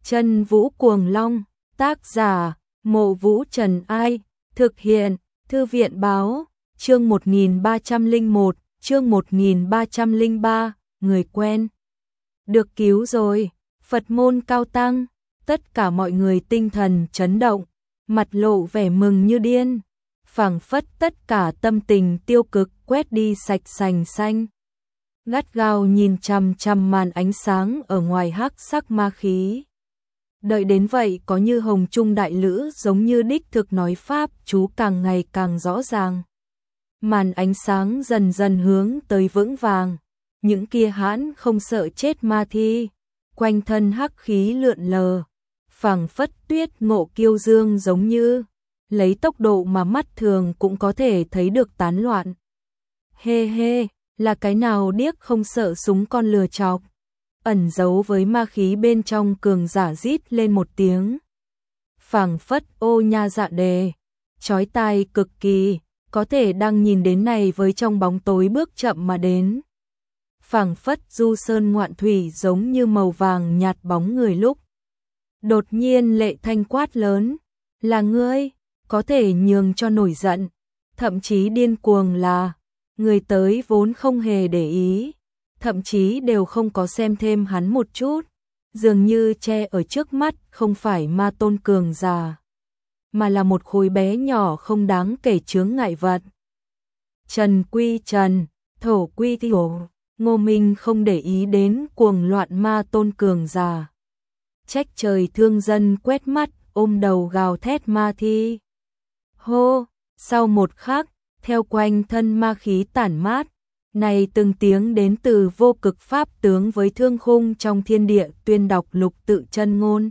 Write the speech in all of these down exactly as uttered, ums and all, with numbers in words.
Chân Vũ Cuồng Long, tác giả, Mộ Vũ Trần Ai, thực hiện, Thư viện Báo, chương một nghìn ba trăm lẻ một, chương một nghìn ba trăm lẻ ba, người quen. Được cứu rồi, Phật môn cao tăng, tất cả mọi người tinh thần chấn động, mặt lộ vẻ mừng như điên, phảng phất tất cả tâm tình tiêu cực quét đi sạch sành xanh. Gắt gao nhìn chằm chằm màn ánh sáng ở ngoài hắc sắc ma khí. Đợi đến vậy có như hồng trung đại lữ giống như đích thực nói pháp chú càng ngày càng rõ ràng. Màn ánh sáng dần dần hướng tới vững vàng, những kia hãn không sợ chết ma thi, quanh thân hắc khí lượn lờ, phảng phất tuyết ngộ kiêu dương giống như, lấy tốc độ mà mắt thường cũng có thể thấy được tán loạn. Hê hê, là cái nào điếc không sợ súng con lừa chọc. Ẩn giấu với ma khí bên trong cường giả rít lên một tiếng. Phảng phất ô nha dạ đề, chói tai cực kỳ, có thể đang nhìn đến này với trong bóng tối bước chậm mà đến. Phảng phất du sơn ngoạn thủy giống như màu vàng nhạt bóng người lúc. Đột nhiên Lệ Thanh quát lớn, là ngươi, có thể nhường cho nổi giận, thậm chí điên cuồng là, người tới vốn không hề để ý. Thậm chí đều không có xem thêm hắn một chút, dường như che ở trước mắt không phải ma tôn cường giả, mà là một khối bé nhỏ không đáng kể chướng ngại vật. Trần quy trần, thổ quy thổ, Ngô Minh không để ý đến cuồng loạn ma tôn cường giả. Trách trời thương dân quét mắt, ôm đầu gào thét ma thi. Hô, sau một khắc, theo quanh thân ma khí tản mát, này từng tiếng đến từ vô cực pháp tướng với thương khung trong thiên địa tuyên đọc lục tự chân ngôn.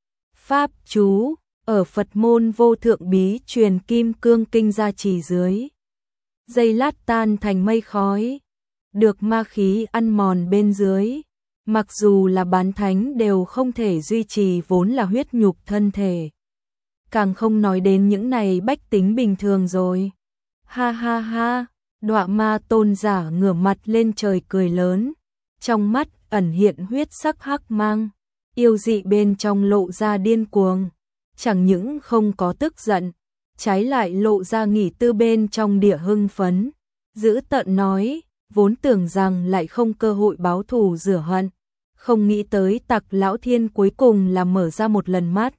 Pháp chú, ở Phật môn vô thượng bí truyền kim cương kinh gia trì dưới. Giây lát tan thành mây khói, được ma khí ăn mòn bên dưới. Mặc dù là bán thánh đều không thể duy trì vốn là huyết nhục thân thể. Càng không nói đến những này bách tính bình thường rồi. Ha ha ha. Đọa ma tôn giả ngửa mặt lên trời cười lớn, trong mắt ẩn hiện huyết sắc hắc mang, yêu dị bên trong lộ ra điên cuồng, chẳng những không có tức giận, trái lại lộ ra nghỉ tư bên trong địa hưng phấn, giữ tợn nói, vốn tưởng rằng lại không cơ hội báo thù rửa hận, không nghĩ tới Tặc Lão Thiên cuối cùng là mở ra một lần mắt,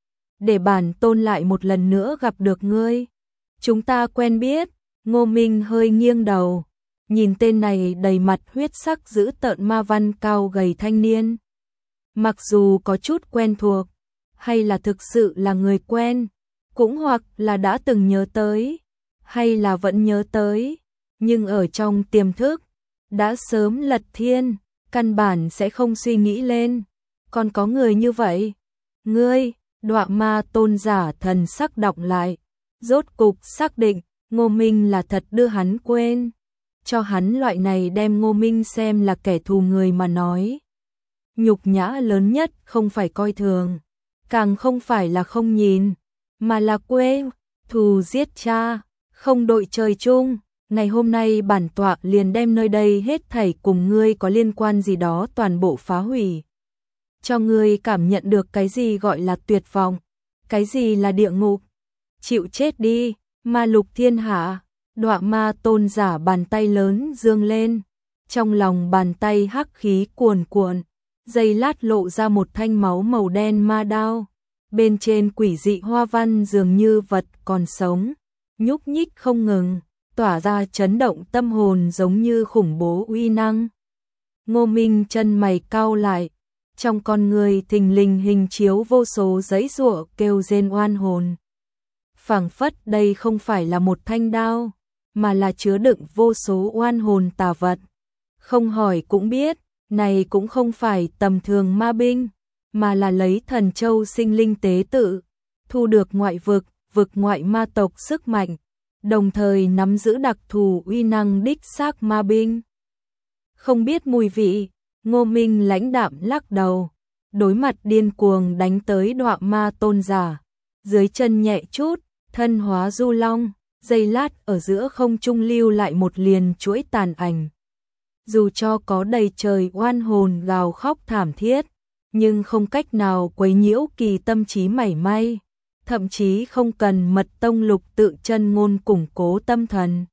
để bản tôn lại một lần nữa gặp được ngươi, chúng ta quen biết. Ngô Minh hơi nghiêng đầu, nhìn tên này đầy mặt huyết sắc giữ tợn ma văn cao gầy thanh niên. Mặc dù có chút quen thuộc, hay là thực sự là người quen, cũng hoặc là đã từng nhớ tới, hay là vẫn nhớ tới, nhưng ở trong tiềm thức, đã sớm lật thiên, căn bản sẽ không suy nghĩ lên. Còn có người như vậy? Ngươi, Đọa ma tôn giả thần sắc đọc lại, rốt cục xác định. Ngô Minh là thật đưa hắn quên, cho hắn loại này đem Ngô Minh xem là kẻ thù người mà nói. Nhục nhã lớn nhất không phải coi thường, càng không phải là không nhìn, mà là quên, thù giết cha, không đội trời chung. Ngày hôm nay bản tọa liền đem nơi đây hết thảy cùng ngươi có liên quan gì đó toàn bộ phá hủy. Cho ngươi cảm nhận được cái gì gọi là tuyệt vọng, cái gì là địa ngục. Chịu chết đi. Ma lục thiên hạ, Đọa ma tôn giả bàn tay lớn dương lên, trong lòng bàn tay hắc khí cuồn cuộn, giây lát lộ ra một thanh máu màu đen ma đao, bên trên quỷ dị hoa văn dường như vật còn sống, nhúc nhích không ngừng, tỏa ra chấn động tâm hồn giống như khủng bố uy năng. Ngô Minh chân mày cau lại, trong con người thình lình hình chiếu vô số giấy giụa kêu rên oan hồn. Phảng phất đây không phải là một thanh đao, mà là chứa đựng vô số oan hồn tà vật. Không hỏi cũng biết, này cũng không phải tầm thường ma binh, mà là lấy thần châu sinh linh tế tự, thu được ngoại vực, vực ngoại ma tộc sức mạnh, đồng thời nắm giữ đặc thù uy năng đích xác ma binh. Không biết mùi vị, Ngô Minh lãnh đạm lắc đầu, đối mặt điên cuồng đánh tới Đọa ma tôn giả, dưới chân nhẹ chút, thân hóa du long, giây lát ở giữa không trung lưu lại một liền chuỗi tàn ảnh. Dù cho có đầy trời oan hồn gào khóc thảm thiết, nhưng không cách nào quấy nhiễu kỳ tâm trí mảy may, thậm chí không cần mật tông lục tự chân ngôn củng cố tâm thần.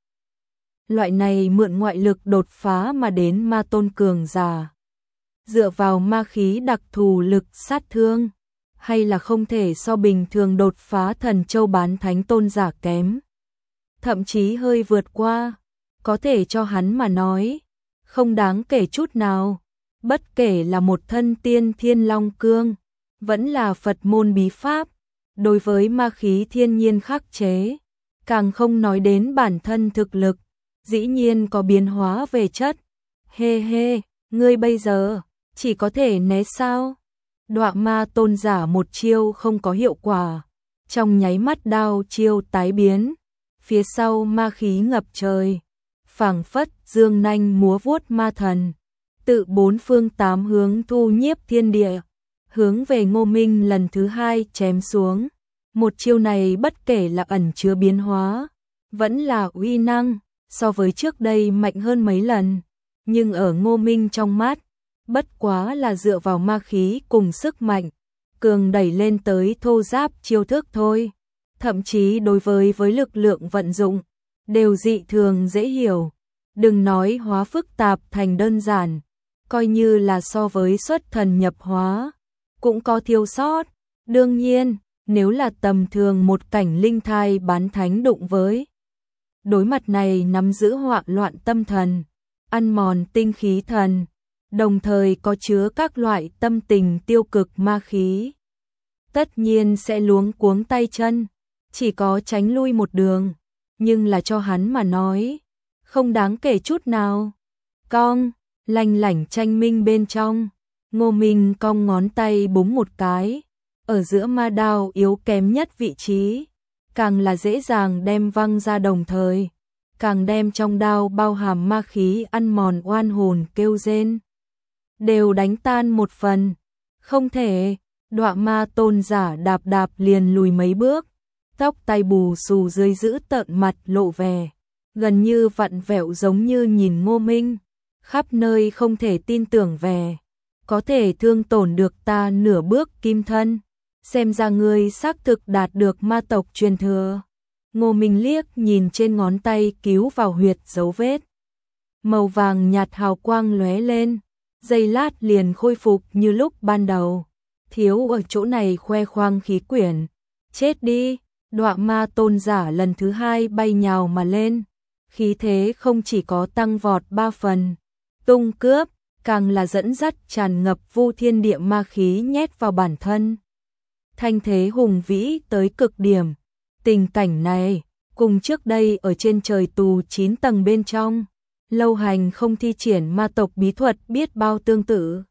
Loại này mượn ngoại lực đột phá mà đến ma tôn cường giả, dựa vào ma khí đặc thù lực sát thương, hay là không thể so bình thường đột phá thần châu bán thánh tôn giả kém. Thậm chí hơi vượt qua, có thể cho hắn mà nói, không đáng kể chút nào, bất kể là một thân tiên thiên long cương, vẫn là Phật môn bí pháp, đối với ma khí thiên nhiên khắc chế, càng không nói đến bản thân thực lực, dĩ nhiên có biến hóa về chất. Hê hê, ngươi bây giờ chỉ có thể né sao? Đọa ma tôn giả một chiêu không có hiệu quả, trong nháy mắt đao chiêu tái biến, phía sau ma khí ngập trời, phảng phất dương nanh múa vuốt ma thần, tự bốn phương tám hướng thu nhiếp thiên địa, hướng về Ngô Minh lần thứ hai chém xuống. Một chiêu này bất kể là ẩn chứa biến hóa, vẫn là uy năng, so với trước đây mạnh hơn mấy lần, nhưng ở Ngô Minh trong mắt, bất quá là dựa vào ma khí cùng sức mạnh, cường đẩy lên tới thô giáp chiêu thức thôi, thậm chí đối với với lực lượng vận dụng, đều dị thường dễ hiểu, đừng nói hóa phức tạp thành đơn giản, coi như là so với xuất thần nhập hóa, cũng có thiếu sót, đương nhiên, nếu là tầm thường một cảnh linh thai bán thánh đụng với. Đối mặt này nắm giữ hoạn loạn tâm thần, ăn mòn tinh khí thần, đồng thời có chứa các loại tâm tình tiêu cực ma khí. Tất nhiên sẽ luống cuống tay chân, chỉ có tránh lui một đường, nhưng là cho hắn mà nói, không đáng kể chút nào. Cong, lanh lảnh tranh minh bên trong, Ngô Minh cong ngón tay búng một cái, ở giữa ma đao yếu kém nhất vị trí, càng là dễ dàng đem văng ra đồng thời, càng đem trong đao bao hàm ma khí ăn mòn oan hồn kêu rên, đều đánh tan một phần. Không thể, đọa ma tôn giả đạp đạp liền lùi mấy bước, tóc tai bù xù dưới giữ tợn mặt lộ vẻ, gần như vặn vẹo giống như nhìn Ngô Minh, khắp nơi không thể tin tưởng vẻ, có thể thương tổn được ta nửa bước kim thân, xem ra ngươi xác thực đạt được ma tộc truyền thừa. Ngô Minh liếc nhìn trên ngón tay cứu vào huyệt dấu vết, màu vàng nhạt hào quang lóe lên, giây lát liền khôi phục như lúc ban đầu. Thiếu ở chỗ này khoe khoang khí quyển, chết đi. Đọa ma tôn giả lần thứ hai bay nhào mà lên, khí thế không chỉ có tăng vọt ba phần, tung cướp, càng là dẫn dắt tràn ngập vu thiên địa ma khí nhét vào bản thân. Thanh thế hùng vĩ tới cực điểm, tình cảnh này, cùng trước đây ở trên trời tù chín tầng bên trong, lâu hành không thi triển ma tộc bí thuật biết bao tương tự.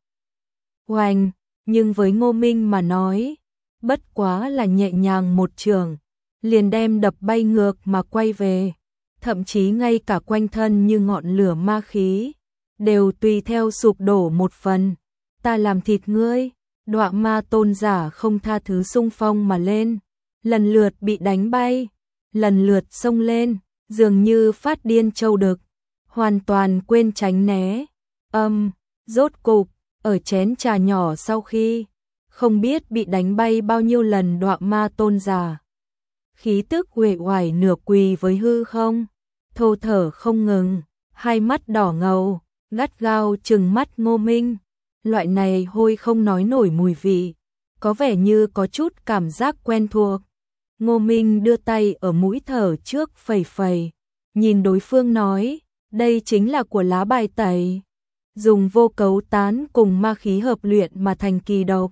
Hoành, nhưng với Ngô Minh mà nói, bất quá là nhẹ nhàng một trường, liền đem đập bay ngược mà quay về, thậm chí ngay cả quanh thân như ngọn lửa ma khí, đều tùy theo sụp đổ một phần. Ta làm thịt ngươi, đọa ma tôn giả không tha thứ xung phong mà lên, lần lượt bị đánh bay, lần lượt xông lên, dường như phát điên châu đực, hoàn toàn quên tránh né. Âm, rốt cục, ở chén trà nhỏ sau khi, không biết bị đánh bay bao nhiêu lần đọa ma tôn giả. Khí tức uể oải nửa quỳ với hư không, thô thở không ngừng, hai mắt đỏ ngầu, gắt gao trừng mắt Ngô Minh. Loại này hôi không nói nổi mùi vị, có vẻ như có chút cảm giác quen thuộc. Ngô Minh đưa tay ở mũi thở trước phẩy phẩy, nhìn đối phương nói, đây chính là của lá bài tẩy, dùng vô cấu tán cùng ma khí hợp luyện mà thành kỳ độc.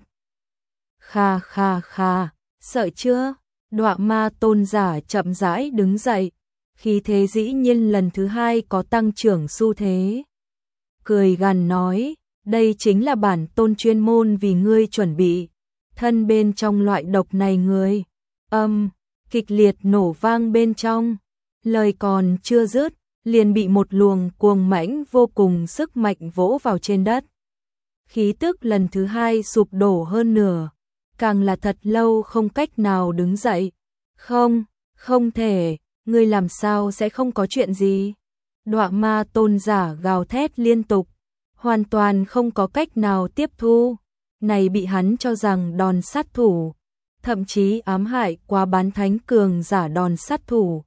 Kha kha kha, sợ chưa? Đọa ma tôn giả chậm rãi đứng dậy, khí thế dĩ nhiên lần thứ hai có tăng trưởng xu thế. Cười gằn nói, đây chính là bản tôn chuyên môn vì ngươi chuẩn bị, thân bên trong loại độc này ngươi. Âm, kịch liệt nổ vang bên trong, lời còn chưa dứt, liền bị một luồng cuồng mãnh vô cùng sức mạnh vỗ vào trên đất. Khí tức lần thứ hai sụp đổ hơn nửa, càng là thật lâu không cách nào đứng dậy. Không, không thể, ngươi làm sao sẽ không có chuyện gì? Đọa ma tôn giả gào thét liên tục, hoàn toàn không có cách nào tiếp thu. này bị hắn cho rằng đòn sát thủ, thậm chí ám hại quá bán thánh cường giả đòn sát thủ.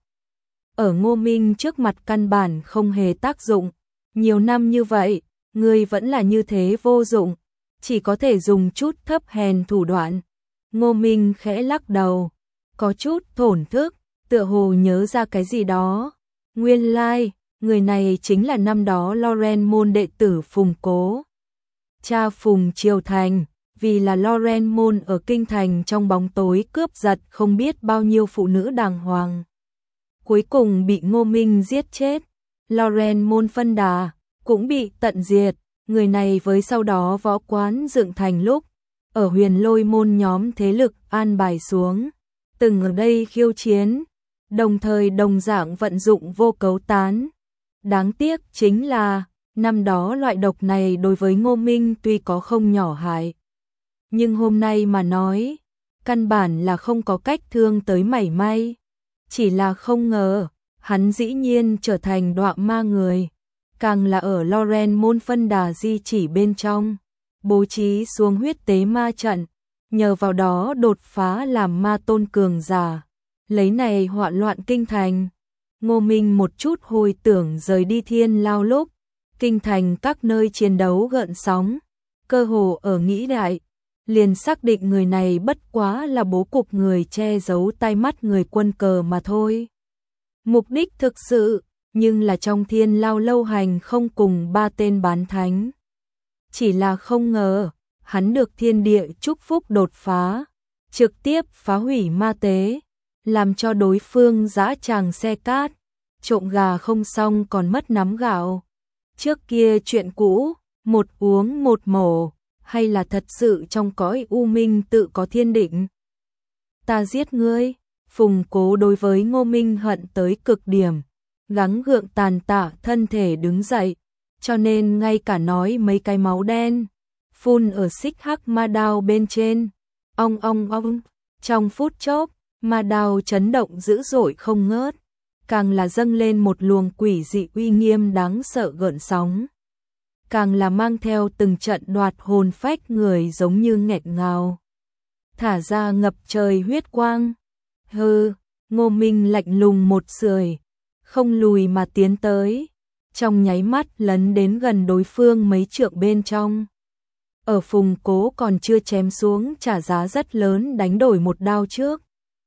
Ở Ngô Minh trước mặt căn bản không hề tác dụng, nhiều năm như vậy, ngươi vẫn là như thế vô dụng, chỉ có thể dùng chút thấp hèn thủ đoạn. Ngô Minh khẽ lắc đầu, có chút thổn thức, tựa hồ nhớ ra cái gì đó. Nguyên lai, like, người này chính là năm đó Loren môn đệ tử Phùng Cố. Cha Phùng Triều Thành, vì là Loren môn ở kinh thành trong bóng tối cướp giật không biết bao nhiêu phụ nữ đàng hoàng. Cuối cùng bị Ngô Minh giết chết, Loren môn phân đà, cũng bị tận diệt. Người này với sau đó võ quán dựng thành lúc, ở Huyền Lôi môn nhóm thế lực an bài xuống, từng ở đây khiêu chiến, đồng thời đồng dạng vận dụng vô cấu tán. Đáng tiếc chính là, năm đó loại độc này đối với Ngô Minh tuy có không nhỏ hại, nhưng hôm nay mà nói, căn bản là không có cách thương tới mảy may. Chỉ là không ngờ, hắn dĩ nhiên trở thành đọa ma người, càng là ở Loren môn phân đà di chỉ bên trong, bố trí xuống huyết tế ma trận, nhờ vào đó đột phá làm ma tôn cường giả, lấy này hoạn loạn kinh thành. Ngô Minh một chút hồi tưởng rời đi Thiên Lao lúc, kinh thành các nơi chiến đấu gợn sóng, cơ hồ ở nghĩ đại, liền xác định người này bất quá là bố cục người che giấu tai mắt người quân cờ mà thôi. Mục đích thực sự, nhưng là trong Thiên Lao lâu hành không cùng ba tên bán thánh. Chỉ là không ngờ, hắn được thiên địa chúc phúc đột phá, trực tiếp phá hủy ma tế, làm cho đối phương dã tràng xe cát, trộm gà không xong còn mất nắm gạo. Trước kia chuyện cũ, một uống một mổ, hay là thật sự trong cõi u minh tự có thiên định. Ta giết ngươi, Phùng Cố đối với Ngô Minh hận tới cực điểm, gắng gượng tàn tạ thân thể đứng dậy, cho nên ngay cả nói mấy cái máu đen, phun ở xích hắc ma đao bên trên, ong ong ong, trong phút chốc, ma đao chấn động dữ dội không ngớt, càng là dâng lên một luồng quỷ dị uy nghiêm đáng sợ gợn sóng, càng là mang theo từng trận đoạt hồn phách người giống như nghẹt ngào, thả ra ngập trời huyết quang. Hừ, Ngô Minh lạnh lùng một sưởi, không lùi mà tiến tới, trong nháy mắt lấn đến gần đối phương mấy trượng bên trong. Ở Phùng Cố còn chưa chém xuống trả giá rất lớn đánh đổi một đao trước.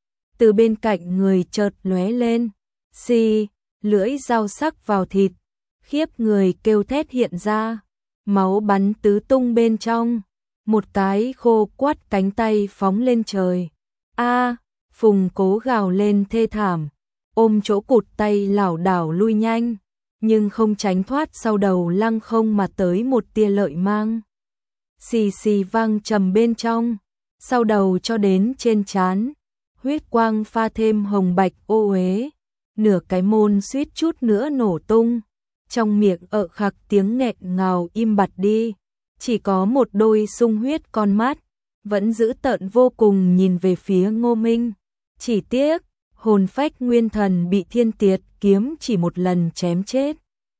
Từ bên cạnh người chợt lóe lên, xì, lưỡi dao sắc vào thịt, khiếp người kêu thét hiện ra, máu bắn tứ tung bên trong, một cái khô quắt cánh tay phóng lên trời. A, Phùng Cố gào lên thê thảm, ôm chỗ cụt tay lảo đảo lui nhanh, nhưng không tránh thoát sau đầu lăng không mà tới một tia lợi mang. Xì xì vang trầm bên trong, sau đầu cho đến trên trán, huyết quang pha thêm hồng bạch ô uế, nửa cái môn suýt chút nữa nổ tung, trong miệng ợ khặc tiếng nghẹt ngào im bặt đi, chỉ có một đôi sung huyết con mắt, vẫn giữ tợn vô cùng nhìn về phía Ngô Minh. Chỉ tiếc, hồn phách nguyên thần bị thiên tiệt kiếm chỉ một lần chém chết.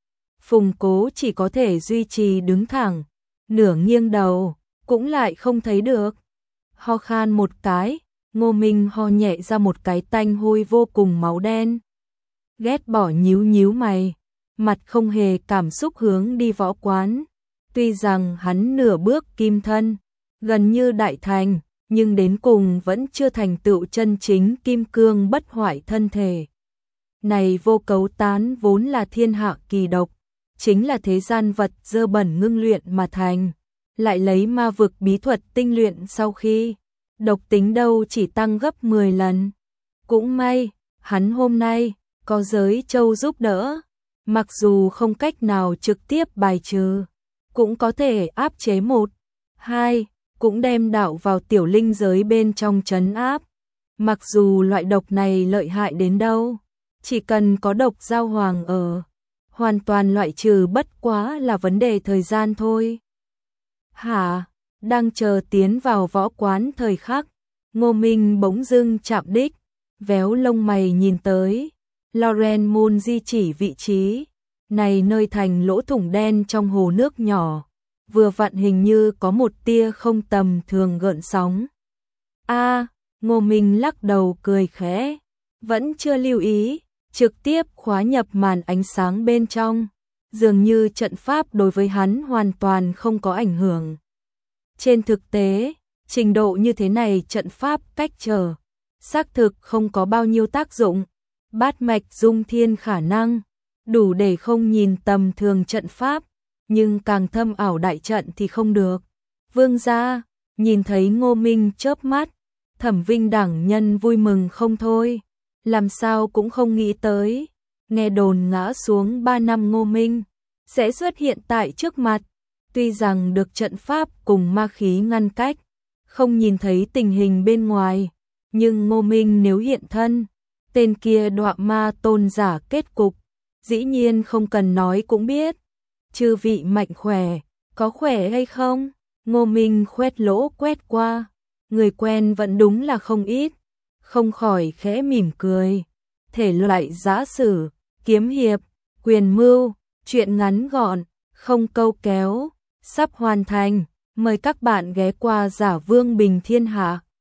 Phùng Cố chỉ có thể duy trì đứng thẳng, nửa nghiêng đầu, cũng lại không thấy được. Ho khan một cái, Ngô Minh ho nhẹ ra một cái tanh hôi vô cùng máu đen. Ghét bỏ nhíu nhíu mày, mặt không hề cảm xúc hướng đi võ quán. Tuy rằng hắn nửa bước kim thân, gần như đại thành, nhưng đến cùng vẫn chưa thành tựu chân chính kim cương bất hoại thân thể. Này vô cấu tán vốn là thiên hạ kỳ độc, chính là thế gian vật dơ bẩn ngưng luyện mà thành, lại lấy ma vực bí thuật tinh luyện sau khi, độc tính đâu chỉ tăng gấp mười lần. Cũng may, hắn hôm nay, có giới châu giúp đỡ, mặc dù không cách nào trực tiếp bài trừ, cũng có thể áp chế một, hai, cũng đem đạo vào tiểu linh giới bên trong trấn áp. Mặc dù loại độc này lợi hại đến đâu, chỉ cần có độc giao hoàng ở, hoàn toàn loại trừ bất quá là vấn đề thời gian thôi. Hả, đang chờ tiến vào võ quán thời khắc, Ngô Minh bỗng dưng chạm đích, véo lông mày nhìn tới, Loren môn di chỉ vị trí, này nơi thành lỗ thủng đen trong hồ nước nhỏ, vừa vặn hình như có một tia không tầm thường gợn sóng. A, Ngô Minh lắc đầu cười khẽ, vẫn chưa lưu ý, trực tiếp khóa nhập màn ánh sáng bên trong, dường như trận pháp đối với hắn hoàn toàn không có ảnh hưởng. Trên thực tế, trình độ như thế này trận pháp cách trở, xác thực không có bao nhiêu tác dụng, bát mạch dung thiên khả năng, đủ để không nhìn tầm thường trận pháp, nhưng càng thâm ảo đại trận thì không được. Vương gia, nhìn thấy Ngô Minh chớp mắt, Thẩm Vinh đẳng nhân vui mừng không thôi, làm sao cũng không nghĩ tới, nghe đồn ngã xuống ba năm Ngô Minh sẽ xuất hiện tại trước mặt, tuy rằng được trận pháp cùng ma khí ngăn cách, không nhìn thấy tình hình bên ngoài, nhưng Ngô Minh nếu hiện thân, tên kia đọa ma tôn giả kết cục, dĩ nhiên không cần nói cũng biết. Chư vị mạnh khỏe, có khỏe hay không? Ngô Minh khoét lỗ quét qua, người quen vẫn đúng là không ít, không khỏi khẽ mỉm cười. Thể loại giã sử, kiếm hiệp, quyền mưu, truyện ngắn gọn, không câu kéo, sắp hoàn thành, mời các bạn ghé qua Giả Vương Bình Thiên Hạ.